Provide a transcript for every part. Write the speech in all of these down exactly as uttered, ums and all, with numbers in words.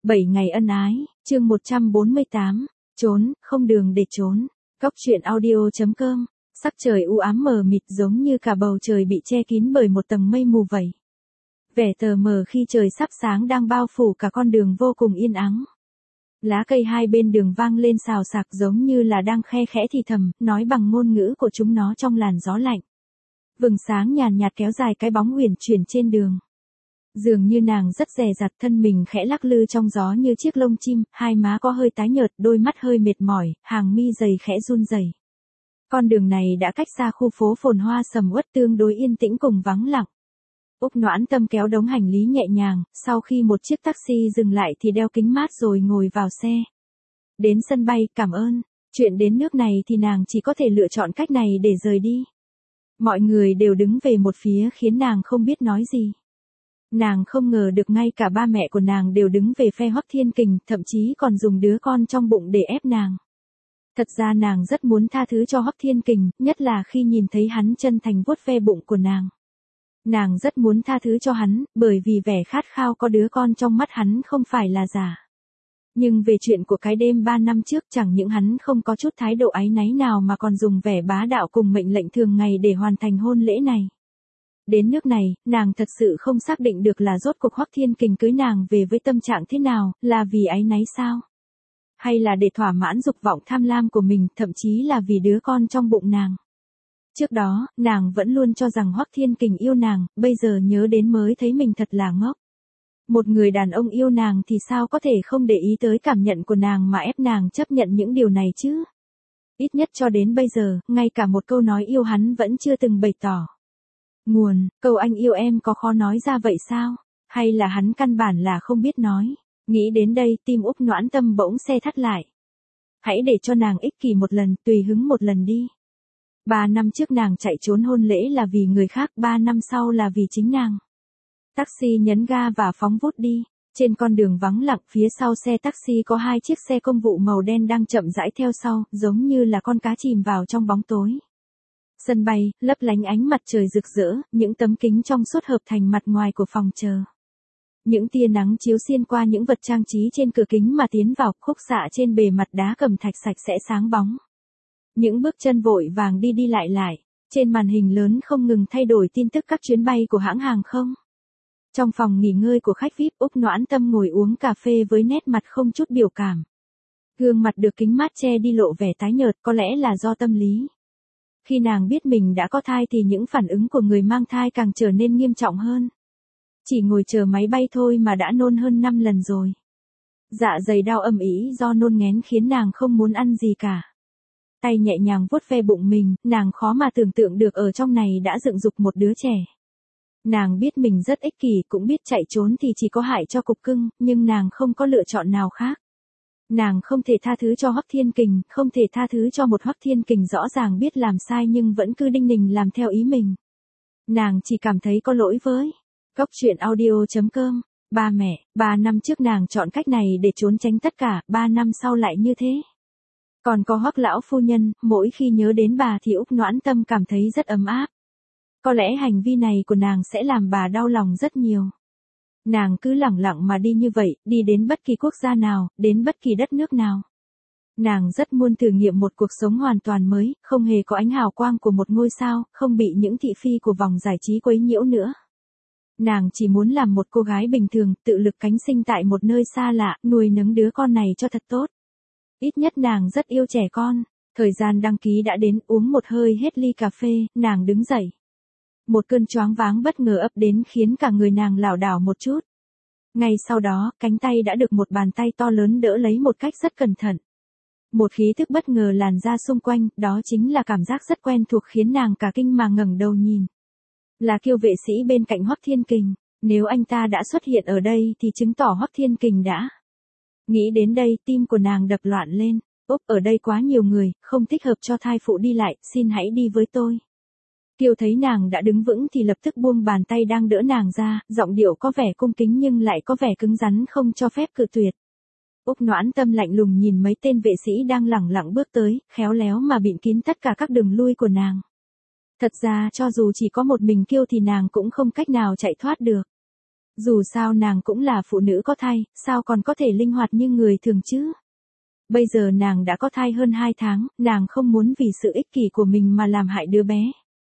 bảy ngày ân ái, chương một trăm bốn mươi tám, trốn, không đường để trốn. Cóc truyện audio.com, sắc trời u ám mờ mịt giống như cả bầu trời bị che kín bởi một tầng mây mù vậy. Vẻ tờ mờ khi trời sắp sáng đang bao phủ cả con đường vô cùng yên ắng. Lá cây hai bên đường vang lên xào xạc giống như là đang khe khẽ thì thầm, nói bằng ngôn ngữ của chúng nó trong làn gió lạnh. Vầng sáng nhàn nhạt kéo dài cái bóng uyển chuyển trên đường. Dường như nàng rất dè dặt, thân mình khẽ lắc lư trong gió như chiếc lông chim, hai má có hơi tái nhợt, đôi mắt hơi mệt mỏi, hàng mi dày khẽ run rẩy. Con đường này đã cách xa khu phố phồn hoa sầm uất tương đối yên tĩnh cùng vắng lặng. Úc Noãn Tâm kéo đống hành lý nhẹ nhàng, sau khi một chiếc taxi dừng lại thì đeo kính mát rồi ngồi vào xe. Đến sân bay, cảm ơn. Chuyện đến nước này thì nàng chỉ có thể lựa chọn cách này để rời đi. Mọi người đều đứng về một phía khiến nàng không biết nói gì. Nàng không ngờ được ngay cả ba mẹ của nàng đều đứng về phe Hoắc Thiên Kình, thậm chí còn dùng đứa con trong bụng để ép nàng. Thật ra nàng rất muốn tha thứ cho Hoắc Thiên Kình, nhất là khi nhìn thấy hắn chân thành vuốt ve bụng của nàng. Nàng rất muốn tha thứ cho hắn, bởi vì vẻ khát khao có đứa con trong mắt hắn không phải là giả. Nhưng về chuyện của cái đêm ba năm trước, chẳng những hắn không có chút thái độ áy náy nào mà còn dùng vẻ bá đạo cùng mệnh lệnh thường ngày để hoàn thành hôn lễ này. Đến nước này, nàng thật sự không xác định được là rốt cuộc Hoắc Thiên Kình cưới nàng về với tâm trạng thế nào, là vì áy náy sao? Hay là để thỏa mãn dục vọng tham lam của mình, thậm chí là vì đứa con trong bụng nàng? Trước đó, nàng vẫn luôn cho rằng Hoắc Thiên Kình yêu nàng, bây giờ nhớ đến mới thấy mình thật là ngốc. Một người đàn ông yêu nàng thì sao có thể không để ý tới cảm nhận của nàng mà ép nàng chấp nhận những điều này chứ? Ít nhất cho đến bây giờ, ngay cả một câu nói yêu hắn vẫn chưa từng bày tỏ. Nguồn, câu anh yêu em có khó nói ra vậy sao? Hay là hắn căn bản là không biết nói? Nghĩ đến đây, tim Úc Noãn Tâm bỗng xe thắt lại. Hãy để cho nàng ích kỷ một lần, tùy hứng một lần đi. Ba năm trước nàng chạy trốn hôn lễ là vì người khác, ba năm sau là vì chính nàng. Taxi nhấn ga và phóng vút đi. Trên con đường vắng lặng, phía sau xe taxi có hai chiếc xe công vụ màu đen đang chậm rãi theo sau, giống như là con cá chìm vào trong bóng tối. Sân bay, lấp lánh ánh mặt trời rực rỡ, những tấm kính trong suốt hợp thành mặt ngoài của phòng chờ. Những tia nắng chiếu xuyên qua những vật trang trí trên cửa kính mà tiến vào, khúc xạ trên bề mặt đá cẩm thạch sạch sẽ sáng bóng. Những bước chân vội vàng đi đi lại lại, trên màn hình lớn không ngừng thay đổi tin tức các chuyến bay của hãng hàng không. Trong phòng nghỉ ngơi của khách vi ai pi, Úc Noãn Tâm ngồi uống cà phê với nét mặt không chút biểu cảm. Gương mặt được kính mát che đi lộ vẻ tái nhợt, có lẽ là do tâm lý. Khi nàng biết mình đã có thai thì những phản ứng của người mang thai càng trở nên nghiêm trọng hơn. Chỉ ngồi chờ máy bay thôi mà đã nôn hơn năm lần rồi. Dạ dày đau ầm ĩ do nôn nghén khiến nàng không muốn ăn gì cả. Tay nhẹ nhàng vuốt ve bụng mình, nàng khó mà tưởng tượng được ở trong này đã dựng dục một đứa trẻ. Nàng biết mình rất ích kỷ, cũng biết chạy trốn thì chỉ có hại cho cục cưng, nhưng nàng không có lựa chọn nào khác. Nàng không thể tha thứ cho Hoắc Thiên Kình, không thể tha thứ cho một Hoắc Thiên Kình rõ ràng biết làm sai nhưng vẫn cứ đinh ninh làm theo ý mình. Nàng chỉ cảm thấy có lỗi với Cóc truyện audio.com. Ba mẹ, ba năm trước nàng chọn cách này để trốn tránh tất cả, ba năm sau lại như thế. Còn có Hoắc lão phu nhân, mỗi khi nhớ đến bà thì Úc Noãn Tâm cảm thấy rất ấm áp. Có lẽ hành vi này của nàng sẽ làm bà đau lòng rất nhiều. Nàng cứ lẳng lặng mà đi như vậy, đi đến bất kỳ quốc gia nào, đến bất kỳ đất nước nào. Nàng rất muốn thử nghiệm một cuộc sống hoàn toàn mới, không hề có ánh hào quang của một ngôi sao, không bị những thị phi của vòng giải trí quấy nhiễu nữa. Nàng chỉ muốn làm một cô gái bình thường, tự lực cánh sinh tại một nơi xa lạ, nuôi nấng đứa con này cho thật tốt. Ít nhất nàng rất yêu trẻ con. Thời gian đăng ký đã đến, uống một hơi hết ly cà phê, nàng đứng dậy. Một cơn choáng váng bất ngờ ập đến khiến cả người nàng lảo đảo một chút. Ngay sau đó, cánh tay đã được một bàn tay to lớn đỡ lấy một cách rất cẩn thận. Một khí thức bất ngờ làn ra xung quanh, đó chính là cảm giác rất quen thuộc khiến nàng cả kinh mà ngẩng đầu nhìn. Là Kiêu vệ sĩ bên cạnh Hoắc Thiên Kình, nếu anh ta đã xuất hiện ở đây thì chứng tỏ Hoắc Thiên Kình đã. Nghĩ đến đây, tim của nàng đập loạn lên. Úp, ở đây quá nhiều người, không thích hợp cho thai phụ đi lại, xin hãy đi với tôi. Kiều thấy nàng đã đứng vững thì lập tức buông bàn tay đang đỡ nàng ra, giọng điệu có vẻ cung kính nhưng lại có vẻ cứng rắn không cho phép cự tuyệt. Úc Noãn Tâm lạnh lùng nhìn mấy tên vệ sĩ đang lẳng lặng bước tới, khéo léo mà bịt kín tất cả các đường lui của nàng. Thật ra cho dù chỉ có một mình Kiêu thì nàng cũng không cách nào chạy thoát được. Dù sao nàng cũng là phụ nữ có thai, sao còn có thể linh hoạt như người thường chứ? Bây giờ nàng đã có thai hơn hai tháng, nàng không muốn vì sự ích kỷ của mình mà làm hại đứa bé.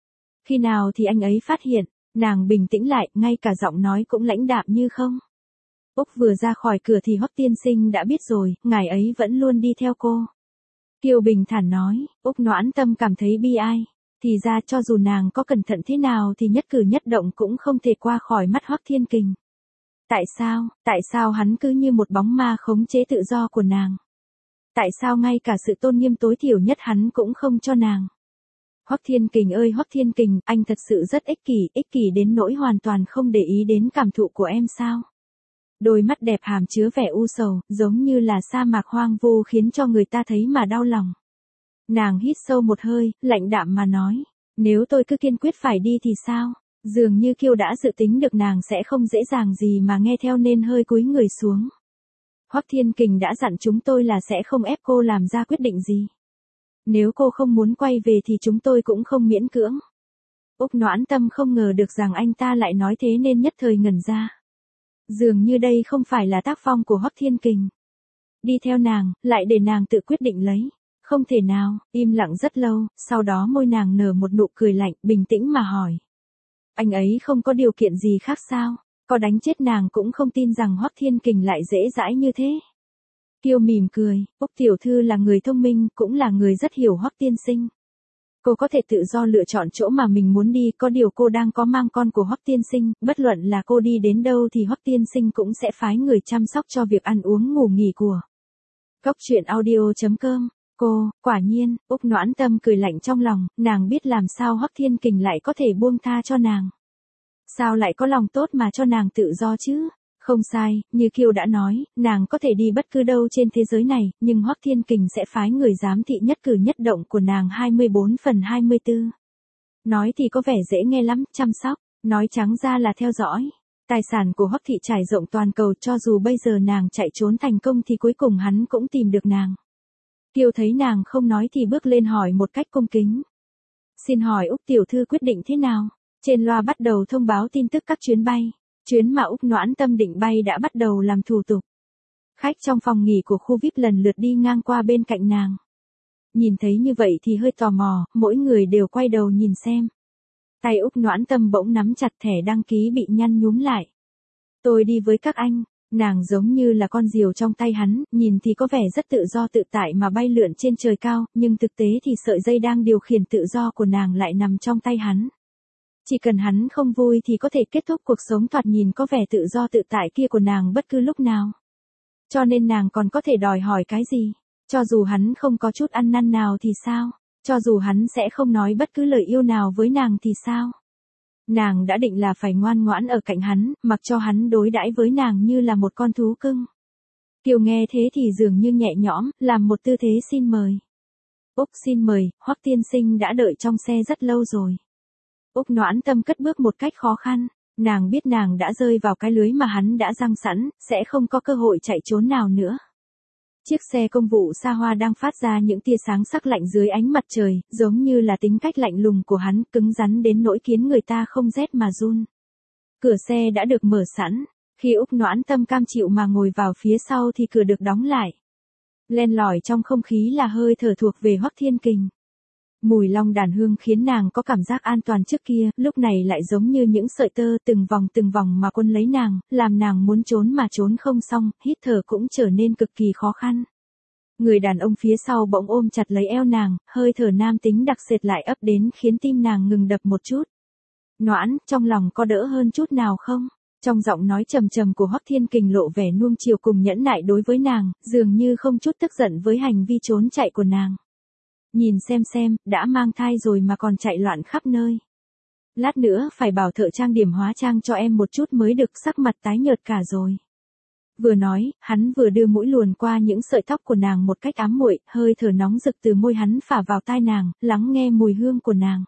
Khi nào thì anh ấy phát hiện, nàng bình tĩnh lại, ngay cả giọng nói cũng lãnh đạm như không. Úc vừa ra khỏi cửa thì Hoắc tiên sinh đã biết rồi, ngài ấy vẫn luôn đi theo cô. Kiều bình thản nói, Úc Noãn Tâm cảm thấy bi ai. Thì ra cho dù nàng có cẩn thận thế nào thì nhất cử nhất động cũng không thể qua khỏi mắt Hoắc Thiên Kình. Tại sao, tại sao hắn cứ như một bóng ma khống chế tự do của nàng? Tại sao ngay cả sự tôn nghiêm tối thiểu nhất hắn cũng không cho nàng? Hoắc Thiên Kình ơi Hoắc Thiên Kình, anh thật sự rất ích kỷ, ích kỷ đến nỗi hoàn toàn không để ý đến cảm thụ của em sao? Đôi mắt đẹp hàm chứa vẻ u sầu, giống như là sa mạc hoang vu khiến cho người ta thấy mà đau lòng. Nàng hít sâu một hơi, lạnh đạm mà nói, nếu tôi cứ kiên quyết phải đi thì sao? Dường như Kiều đã dự tính được nàng sẽ không dễ dàng gì mà nghe theo nên hơi cúi người xuống. Hoắc Thiên Kình đã dặn chúng tôi là sẽ không ép cô làm ra quyết định gì. Nếu cô không muốn quay về thì chúng tôi cũng không miễn cưỡng. Úc Noãn Tâm không ngờ được rằng anh ta lại nói thế nên nhất thời ngẩn ra. Dường như đây không phải là tác phong của Hoắc Thiên Kình. Đi theo nàng, lại để nàng tự quyết định lấy. Không thể nào, im lặng rất lâu, sau đó môi nàng nở một nụ cười lạnh, bình tĩnh mà hỏi. Anh ấy không có điều kiện gì khác sao? Có đánh chết nàng cũng không tin rằng Hoắc Thiên Kình lại dễ dãi như thế. Kiều mỉm cười, Úc tiểu thư là người thông minh, cũng là người rất hiểu Hoắc tiên sinh. Cô có thể tự do lựa chọn chỗ mà mình muốn đi, có điều cô đang có mang con của Hoắc tiên sinh, bất luận là cô đi đến đâu thì Hoắc tiên sinh cũng sẽ phái người chăm sóc cho việc ăn uống ngủ nghỉ của. Cốc truyện audio chấm com. Cô, quả nhiên, Úc Noãn Tâm cười lạnh trong lòng, nàng biết làm sao Hoắc Thiên Kình lại có thể buông tha cho nàng. Sao lại có lòng tốt mà cho nàng tự do chứ? Không sai, như Kiều đã nói, nàng có thể đi bất cứ đâu trên thế giới này, nhưng Hoắc Thiên Kình sẽ phái người giám thị nhất cử nhất động của nàng hai mươi bốn phần hai mươi tư. Nói thì có vẻ dễ nghe lắm, chăm sóc, nói trắng ra là theo dõi. Tài sản của Hoắc thị trải rộng toàn cầu, cho dù bây giờ nàng chạy trốn thành công thì cuối cùng hắn cũng tìm được nàng. Kiều thấy nàng không nói thì bước lên hỏi một cách cung kính. Xin hỏi Úc tiểu thư quyết định thế nào? Trên loa bắt đầu thông báo tin tức các chuyến bay. Chuyến mà Úc Noãn Tâm định bay đã bắt đầu làm thủ tục. Khách trong phòng nghỉ của khu vi ai pi lần lượt đi ngang qua bên cạnh nàng. Nhìn thấy như vậy thì hơi tò mò, mỗi người đều quay đầu nhìn xem. Tay Úc Noãn Tâm bỗng nắm chặt thẻ đăng ký bị nhăn nhúm lại. Tôi đi với các anh. Nàng giống như là con diều trong tay hắn, nhìn thì có vẻ rất tự do tự tại mà bay lượn trên trời cao, nhưng thực tế thì sợi dây đang điều khiển tự do của nàng lại nằm trong tay hắn. Chỉ cần hắn không vui thì có thể kết thúc cuộc sống thoạt nhìn có vẻ tự do tự tại kia của nàng bất cứ lúc nào. Cho nên nàng còn có thể đòi hỏi cái gì? Cho dù hắn không có chút ăn năn nào thì sao? Cho dù hắn sẽ không nói bất cứ lời yêu nào với nàng thì sao? Nàng đã định là phải ngoan ngoãn ở cạnh hắn, mặc cho hắn đối đãi với nàng như là một con thú cưng. Kiều nghe thế thì dường như nhẹ nhõm, làm một tư thế xin mời. Úc xin mời, Hoắc tiên sinh đã đợi trong xe rất lâu rồi. Úc Noãn Tâm cất bước một cách khó khăn, nàng biết nàng đã rơi vào cái lưới mà hắn đã giăng sẵn, sẽ không có cơ hội chạy trốn nào nữa. Chiếc xe công vụ xa hoa đang phát ra những tia sáng sắc lạnh dưới ánh mặt trời, giống như là tính cách lạnh lùng của hắn, cứng rắn đến nỗi khiến người ta không rét mà run. Cửa xe đã được mở sẵn, khi Úc Noãn Tâm cam chịu mà ngồi vào phía sau thì cửa được đóng lại. Len lỏi trong không khí là hơi thở thuộc về Hoắc Thiên Kình. Mùi long đàn hương khiến nàng có cảm giác an toàn trước kia, lúc này lại giống như những sợi tơ từng vòng từng vòng mà quấn lấy nàng, làm nàng muốn trốn mà trốn không xong, hít thở cũng trở nên cực kỳ khó khăn. Người đàn ông phía sau bỗng ôm chặt lấy eo nàng, hơi thở nam tính đặc sệt lại ấp đến khiến tim nàng ngừng đập một chút. Noãn, trong lòng có đỡ hơn chút nào không? Trong giọng nói trầm trầm của Hoắc Thiên Kình lộ vẻ nuông chiều cùng nhẫn nại đối với nàng, dường như không chút tức giận với hành vi trốn chạy của nàng. Nhìn xem xem, đã mang thai rồi mà còn chạy loạn khắp nơi. Lát nữa phải bảo thợ trang điểm hóa trang cho em một chút mới được, sắc mặt tái nhợt cả rồi. Vừa nói, hắn vừa đưa mũi luồn qua những sợi tóc của nàng một cách ám muội, hơi thở nóng rực từ môi hắn phả vào tai nàng, lắng nghe mùi hương của nàng.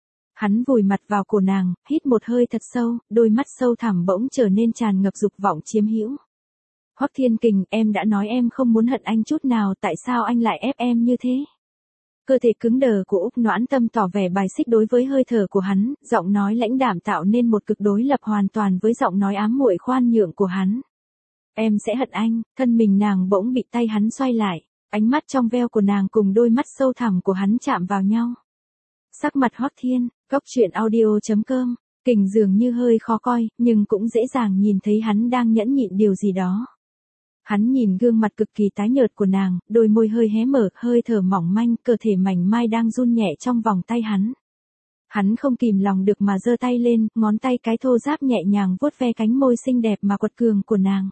Hắn vùi mặt vào cổ nàng, hít một hơi thật sâu, đôi mắt sâu thẳm bỗng trở nên tràn ngập dục vọng chiếm hữu. Hoắc Thiên Kình, em đã nói em không muốn hận anh chút nào, tại sao anh lại ép em như thế? Cơ thể cứng đờ của Úc Noãn Tâm tỏ vẻ bài xích đối với hơi thở của hắn, giọng nói lãnh đạm tạo nên một cực đối lập hoàn toàn với giọng nói ám muội khoan nhượng của hắn. Em sẽ hận anh, thân mình nàng bỗng bị tay hắn xoay lại, ánh mắt trong veo của nàng cùng đôi mắt sâu thẳm của hắn chạm vào nhau. Sắc mặt Hoắc Thiên, góc truyện audio chấm com, Kình dường như hơi khó coi, nhưng cũng dễ dàng nhìn thấy hắn đang nhẫn nhịn điều gì đó. Hắn nhìn gương mặt cực kỳ tái nhợt của nàng, đôi môi hơi hé mở, hơi thở mỏng manh, cơ thể mảnh mai đang run nhẹ trong vòng tay hắn. Hắn không kìm lòng được mà giơ tay lên, ngón tay cái thô ráp nhẹ nhàng vuốt ve cánh môi xinh đẹp mà quật cường của nàng.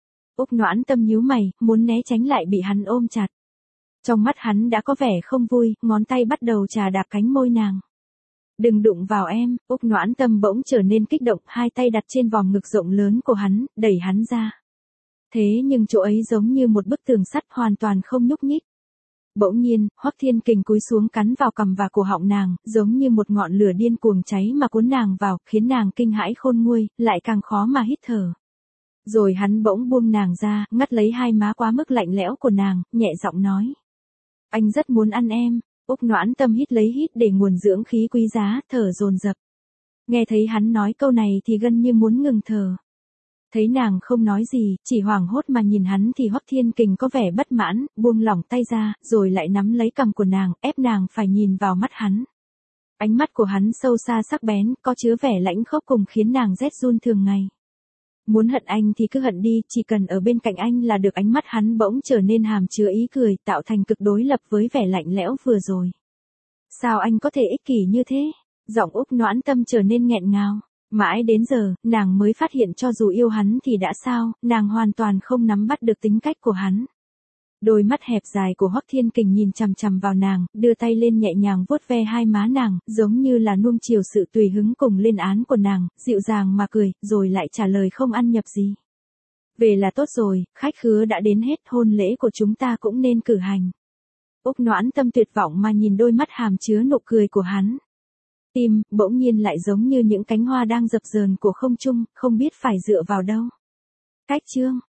Úc Noãn Tâm nhíu mày, muốn né tránh lại bị hắn ôm chặt. Trong mắt hắn đã có vẻ không vui, ngón tay bắt đầu chà đạp cánh môi nàng. Đừng đụng vào em, Úc Noãn Tâm bỗng trở nên kích động, hai tay đặt trên vòng ngực rộng lớn của hắn, đẩy hắn ra. Thế nhưng chỗ ấy giống như một bức tường sắt hoàn toàn không nhúc nhích. Bỗng nhiên, Hoắc Thiên Kình cúi xuống cắn vào cằm và cổ họng nàng, giống như một ngọn lửa điên cuồng cháy mà cuốn nàng vào, khiến nàng kinh hãi khôn nguôi, lại càng khó mà hít thở. Rồi hắn bỗng buông nàng ra, ngắt lấy hai má quá mức lạnh lẽo của nàng, nhẹ giọng nói. Anh rất muốn ăn em. Úc Noãn Tâm hít lấy hít để nguồn dưỡng khí quý giá, thở dồn dập. Nghe thấy hắn nói câu này thì gần như muốn ngừng thở. Thấy nàng không nói gì, chỉ hoảng hốt mà nhìn hắn thì Hoắc Thiên Kình có vẻ bất mãn, buông lỏng tay ra, rồi lại nắm lấy cằm của nàng, ép nàng phải nhìn vào mắt hắn. Ánh mắt của hắn sâu xa sắc bén, có chứa vẻ lãnh khốc cùng khiến nàng rét run thường ngày. Muốn hận anh thì cứ hận đi, chỉ cần ở bên cạnh anh là được. Ánh mắt hắn bỗng trở nên hàm chứa ý cười, tạo thành cực đối lập với vẻ lạnh lẽo vừa rồi. Sao anh có thể ích kỷ như thế? Giọng Úc Noãn Tâm trở nên nghẹn ngào. Mãi đến giờ, nàng mới phát hiện cho dù yêu hắn thì đã sao, nàng hoàn toàn không nắm bắt được tính cách của hắn. Đôi mắt hẹp dài của Hoắc Thiên Kình nhìn chằm chằm vào nàng, đưa tay lên nhẹ nhàng vuốt ve hai má nàng, giống như là nuông chiều sự tùy hứng cùng lên án của nàng, dịu dàng mà cười, rồi lại trả lời không ăn nhập gì. Về là tốt rồi, khách khứa đã đến hết, hôn lễ của chúng ta cũng nên cử hành. Úc Noãn Tâm tuyệt vọng mà nhìn đôi mắt hàm chứa nụ cười của hắn. Tim, bỗng nhiên lại giống như những cánh hoa đang dập dờn của không trung, không biết phải dựa vào đâu. Cách chương